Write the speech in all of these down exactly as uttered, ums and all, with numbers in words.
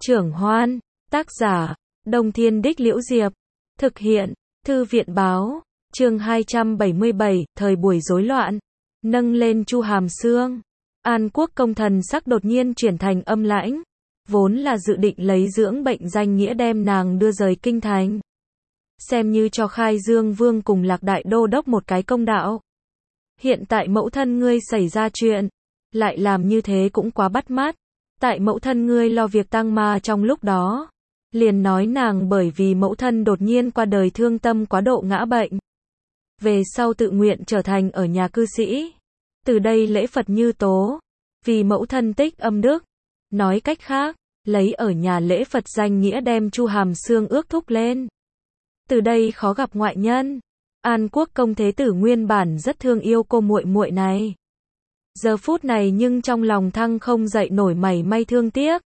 Trưởng Hoan, tác giả, Đông Thiên Đích Liễu Diệp, thực hiện, Thư viện Báo, chương hai trăm bảy mươi bảy, thời buổi rối loạn, nâng lên Chu Hàm Sương. An Quốc công thần sắc đột nhiên chuyển thành âm lãnh, vốn là dự định lấy dưỡng bệnh danh nghĩa đem nàng đưa rời kinh thành. Xem như cho Khai Dương Vương cùng Lạc Đại Đô đốc một cái công đạo. Hiện tại mẫu thân ngươi xảy ra chuyện, lại làm như thế cũng quá bắt mắt. Tại mẫu thân ngươi lo việc tang ma trong lúc đó, liền nói nàng bởi vì mẫu thân đột nhiên qua đời thương tâm quá độ ngã bệnh. Về sau tự nguyện trở thành ở nhà cư sĩ. Từ đây lễ Phật như tố, vì mẫu thân tích âm đức. Nói cách khác, lấy ở nhà lễ Phật danh nghĩa đem Chu Hàm Sương ước thúc lên. Từ đây khó gặp ngoại nhân. An Quốc công thế tử nguyên bản rất thương yêu cô muội muội này. Giờ phút này nhưng trong lòng thăng không dậy nổi mảy may thương tiếc.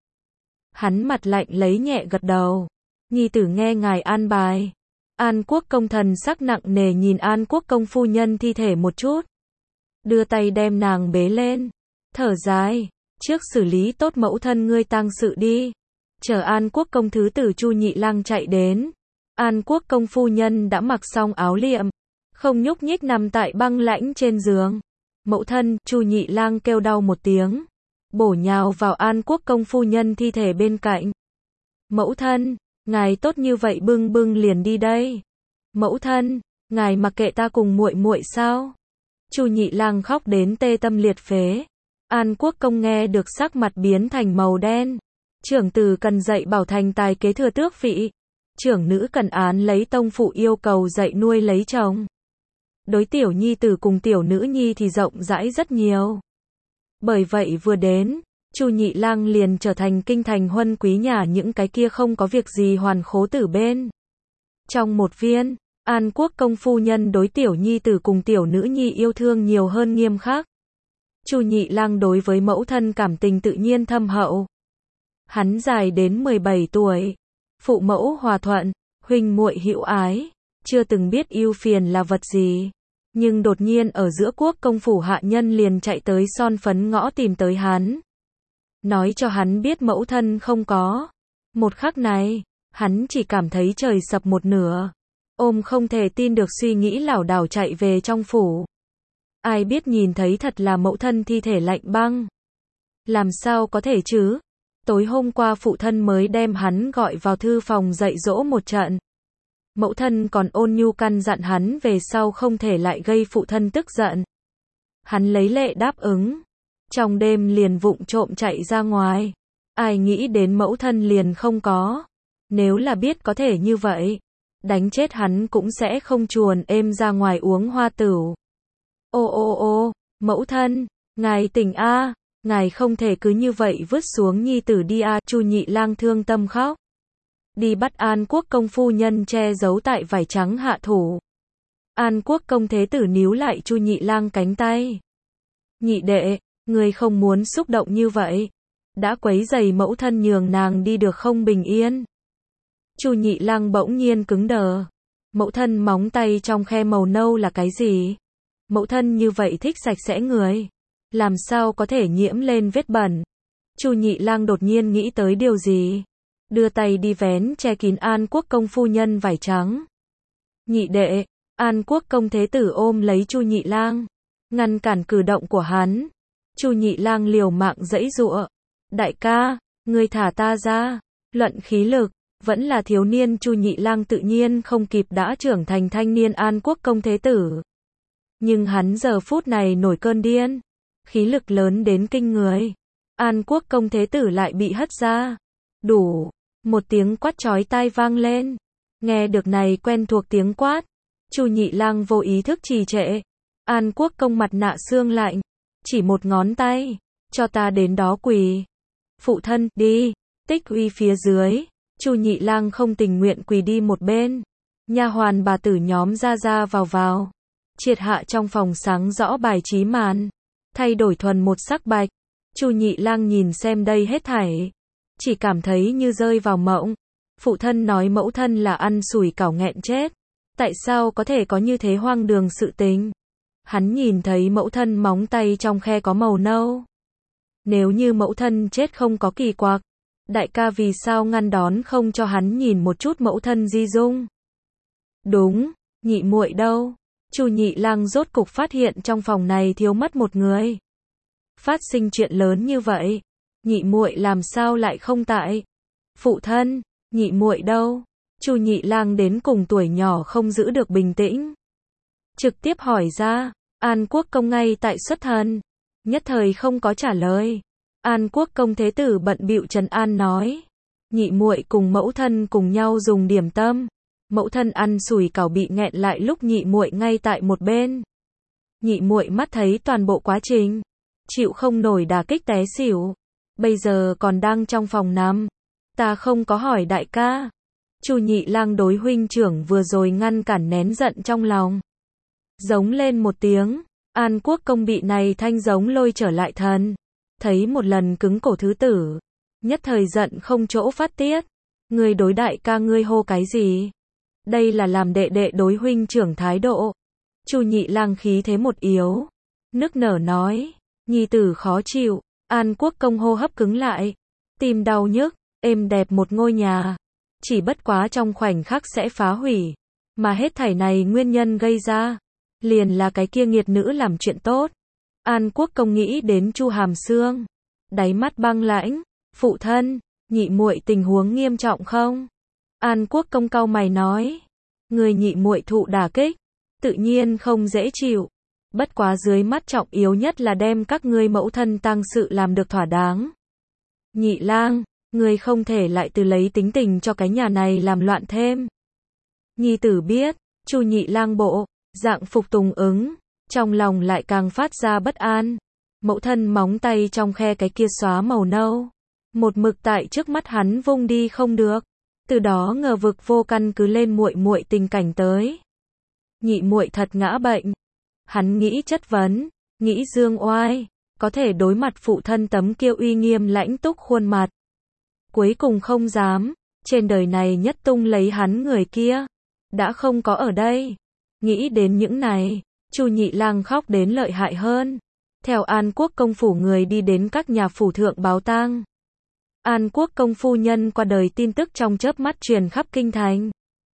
Hắn mặt lạnh lấy nhẹ gật đầu. Nhi tử nghe ngài an bài. An Quốc công thần sắc nặng nề nhìn An Quốc công phu nhân thi thể một chút. Đưa tay đem nàng bế lên. Thở dài. Trước xử lý tốt mẫu thân ngươi tang sự đi. Chờ An Quốc công thứ tử Chu Nhị Lang chạy đến. An Quốc công phu nhân đã mặc xong áo liệm. Không nhúc nhích nằm tại băng lãnh trên giường. Mẫu thân, Chu Nhị Lang kêu đau một tiếng. Bổ nhào vào An Quốc công phu nhân thi thể bên cạnh. Mẫu thân, ngài tốt như vậy bưng bưng liền đi đây. Mẫu thân, ngài mặc kệ ta cùng muội muội sao? Chu Nhị Lang khóc đến tê tâm liệt phế. An Quốc công nghe được sắc mặt biến thành màu đen. Trưởng tử cần dạy bảo thành tài kế thừa tước vị. Trưởng nữ cần án lấy tông phụ yêu cầu dạy nuôi lấy chồng. Đối tiểu nhi tử cùng tiểu nữ nhi thì rộng rãi rất nhiều. Bởi vậy vừa đến, Chu Nhị Lang liền trở thành kinh thành huân quý nhà những cái kia không có việc gì hoàn khố tử bên. Trong một viên, An Quốc công phu nhân đối tiểu nhi tử cùng tiểu nữ nhi yêu thương nhiều hơn nghiêm khắc. Chu Nhị Lang đối với mẫu thân cảm tình tự nhiên thâm hậu. Hắn dài đến mười bảy tuổi, phụ mẫu hòa thuận, huynh muội hữu ái, chưa từng biết ưu phiền là vật gì. Nhưng đột nhiên ở giữa quốc công phủ hạ nhân liền chạy tới son phấn ngõ tìm tới hắn. Nói cho hắn biết mẫu thân không có. Một khắc này, hắn chỉ cảm thấy trời sập một nửa. Ôm không thể tin được suy nghĩ lảo đảo chạy về trong phủ. Ai biết nhìn thấy thật là mẫu thân thi thể lạnh băng. Làm sao có thể chứ? Tối hôm qua phụ thân mới đem hắn gọi vào thư phòng dạy dỗ một trận. Mẫu thân còn ôn nhu căn dặn hắn về sau không thể lại gây phụ thân tức giận. Hắn lấy lệ đáp ứng. Trong đêm liền vụng trộm chạy ra ngoài. Ai nghĩ đến mẫu thân liền không có. Nếu là biết có thể như vậy, đánh chết hắn cũng sẽ không chuồn êm ra ngoài uống hoa tửu. Ô ô ô, mẫu thân, ngài tỉnh a, ngài không thể cứ như vậy vứt xuống nhi tử đi a. Chu Nhị Lang thương tâm khóc. Đi bắt An Quốc công phu nhân che giấu tại vải trắng hạ thủ. An Quốc công thế tử níu lại Chu Nhị Lang cánh tay. Nhị đệ, ngươi không muốn xúc động như vậy. Đã quấy rầy mẫu thân nhường nàng đi được không bình yên. Chu Nhị Lang bỗng nhiên cứng đờ. Mẫu thân móng tay trong khe màu nâu là cái gì? Mẫu thân như vậy thích sạch sẽ người. Làm sao có thể nhiễm lên vết bẩn? Chu Nhị Lang đột nhiên nghĩ tới điều gì. Đưa tay đi vén che kín An Quốc công phu nhân vải trắng. Nhị đệ, An Quốc công thế tử ôm lấy Chu Nhị Lang, ngăn cản cử động của hắn. Chu Nhị Lang liều mạng giãy giụa. Đại ca, ngươi thả ta ra. Luận khí lực, vẫn là thiếu niên Chu Nhị Lang tự nhiên không kịp đã trưởng thành thanh niên An Quốc công thế tử. Nhưng hắn giờ phút này nổi cơn điên. Khí lực lớn đến kinh người. An Quốc công thế tử lại bị hất ra. Đủ. Một tiếng quát chói tai vang lên. Nghe được này quen thuộc tiếng quát. Chu Nhị Lang vô ý thức trì trệ. An Quốc công mặt nạ xương lạnh. Chỉ một ngón tay. Cho ta đến đó quỳ. Phụ thân, đi. Tích uy phía dưới. Chu Nhị Lang không tình nguyện quỳ đi một bên. Nha hoàn bà tử nhóm ra ra vào vào. Triệt hạ trong phòng sáng rõ bài trí màn. Thay đổi thuần một sắc bạch. Chu Nhị Lang nhìn xem đây hết thảy. Chỉ cảm thấy như rơi vào mộng. Phụ thân nói mẫu thân là ăn sủi cảo nghẹn chết. Tại sao có thể có như thế hoang đường sự tình? Hắn nhìn thấy mẫu thân móng tay trong khe có màu nâu. Nếu như mẫu thân chết không có kỳ quặc, Đại ca vì sao ngăn đón không cho hắn nhìn một chút mẫu thân Di Dung? Đúng, nhị muội đâu? Chu Nhị Lang rốt cục phát hiện trong phòng này thiếu mất một người. Phát sinh chuyện lớn như vậy, nhị muội làm sao lại không tại? Phụ thân, nhị muội đâu? Chu Nhị Lang đến cùng tuổi nhỏ không giữ được bình tĩnh, trực tiếp hỏi ra. An Quốc công ngay tại xuất thần, nhất thời không có trả lời. An Quốc công thế tử bận bịu trấn an nói, nhị muội cùng mẫu thân cùng nhau dùng điểm tâm. Mẫu thân ăn sủi cảo bị nghẹn lại lúc nhị muội ngay tại một bên. Nhị muội mắt thấy toàn bộ quá trình, chịu không nổi đả kích té xỉu. Bây giờ còn đang trong phòng nằm. Ta không có hỏi đại ca. Chu Nhị Lang đối huynh trưởng vừa rồi ngăn cản nén giận trong lòng, giống lên một tiếng. An Quốc công bị này thanh giống lôi trở lại thần. Thấy một lần cứng cổ thứ tử, nhất thời giận không chỗ phát tiết. Ngươi đối đại ca ngươi hô cái gì? Đây là làm đệ đệ đối huynh trưởng thái độ. Chu Nhị Lang khí thế một yếu, nức nở nói, nhi tử khó chịu. An Quốc công hô hấp cứng lại, tim đau nhức. Êm đẹp một ngôi nhà, chỉ bất quá trong khoảnh khắc sẽ phá hủy. Mà hết thảy này nguyên nhân gây ra, liền là cái kia nghiệt nữ làm chuyện tốt. An Quốc công nghĩ đến Chu Hàm Sương, đáy mắt băng lãnh. Phụ thân, nhị muội tình huống nghiêm trọng không? An Quốc công cau mày nói, người nhị muội thụ đả kích, tự nhiên không dễ chịu. Bất quá dưới mắt trọng yếu nhất là đem các ngươi mẫu thân tang sự làm được thỏa đáng. Nhị Lang, ngươi không thể lại từ lấy tính tình cho cái nhà này làm loạn thêm. Nhi tử biết. Chu Nhị Lang bộ dạng phục tùng ứng, trong lòng lại càng phát ra bất an. Mẫu thân móng tay trong khe cái kia xóa màu nâu, một mực tại trước mắt hắn vung đi không được. Từ đó ngờ vực vô căn cứ lên muội muội tình cảnh tới. Nhị muội thật ngã bệnh. Hắn nghĩ chất vấn, nghĩ dương oai, có thể đối mặt phụ thân tấm kia uy nghiêm lãnh túc khuôn mặt. Cuối cùng không dám, trên đời này nhất tung lấy hắn người kia, đã không có ở đây. Nghĩ đến những này, Chu Nhị Lang khóc đến lợi hại hơn. Theo An Quốc công phủ người đi đến các nhà phủ thượng báo tang. An Quốc công phu nhân qua đời tin tức trong chớp mắt truyền khắp kinh thành.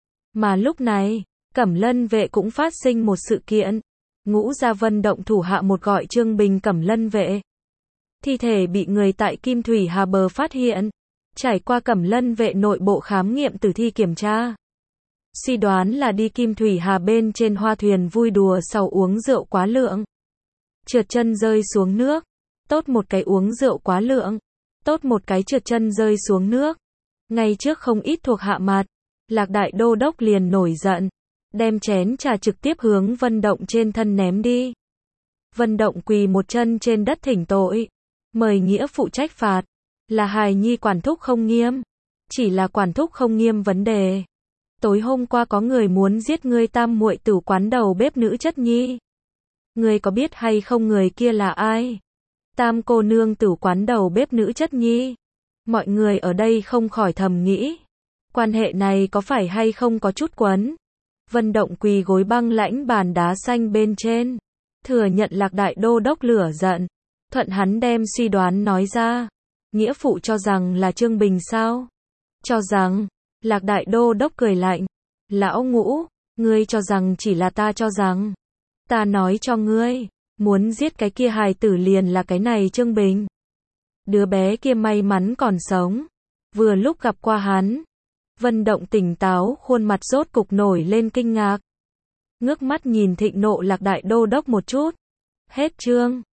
Mà lúc này, Cẩm Lân vệ cũng phát sinh một sự kiện. Ngũ Gia Vân động thủ hạ một gọi Trương Bình Cẩm Lân vệ. Thi thể bị người tại Kim Thủy Hà bờ phát hiện. Trải qua Cẩm Lân vệ nội bộ khám nghiệm tử thi kiểm tra, suy đoán là đi Kim Thủy Hà bên trên hoa thuyền vui đùa sau uống rượu quá lượng, trượt chân rơi xuống nước. Tốt một cái uống rượu quá lượng, tốt một cái trượt chân rơi xuống nước. Ngay trước không ít thuộc hạ mặt, Lạc Đại Đô Đốc liền nổi giận, đem chén trà trực tiếp hướng Vân Động trên thân ném đi. Vân Động quỳ một chân trên đất thỉnh tội, mời nghĩa phụ trách phạt. Là hài nhi quản thúc không nghiêm, chỉ là quản thúc không nghiêm vấn đề. Tối hôm qua có người muốn giết ngươi tam muội tử quán đầu bếp nữ Chất Nhi. Ngươi có biết hay không người kia là ai? Tam cô nương tử quán đầu bếp nữ Chất Nhi. Mọi người ở đây không khỏi thầm nghĩ, quan hệ này có phải hay không có chút quấn. Vân Động quỳ gối băng lãnh bàn đá xanh bên trên, thừa nhận Lạc Đại Đô Đốc lửa giận, thuận hắn đem suy đoán nói ra. Nghĩa phụ cho rằng là Trương Bình sao? Cho rằng. Lạc Đại Đô Đốc cười lạnh. Lão Ngũ, ngươi cho rằng chỉ là ta cho rằng. Ta nói cho ngươi, muốn giết cái kia hài tử liền là cái này Trương Bình. Đứa bé kia may mắn còn sống, vừa lúc gặp qua hắn. Vân Động tỉnh táo, khuôn mặt rốt cục nổi lên kinh ngạc. Ngước mắt nhìn thịnh nộ Lạc Đại Đô Đốc một chút. Hết chương.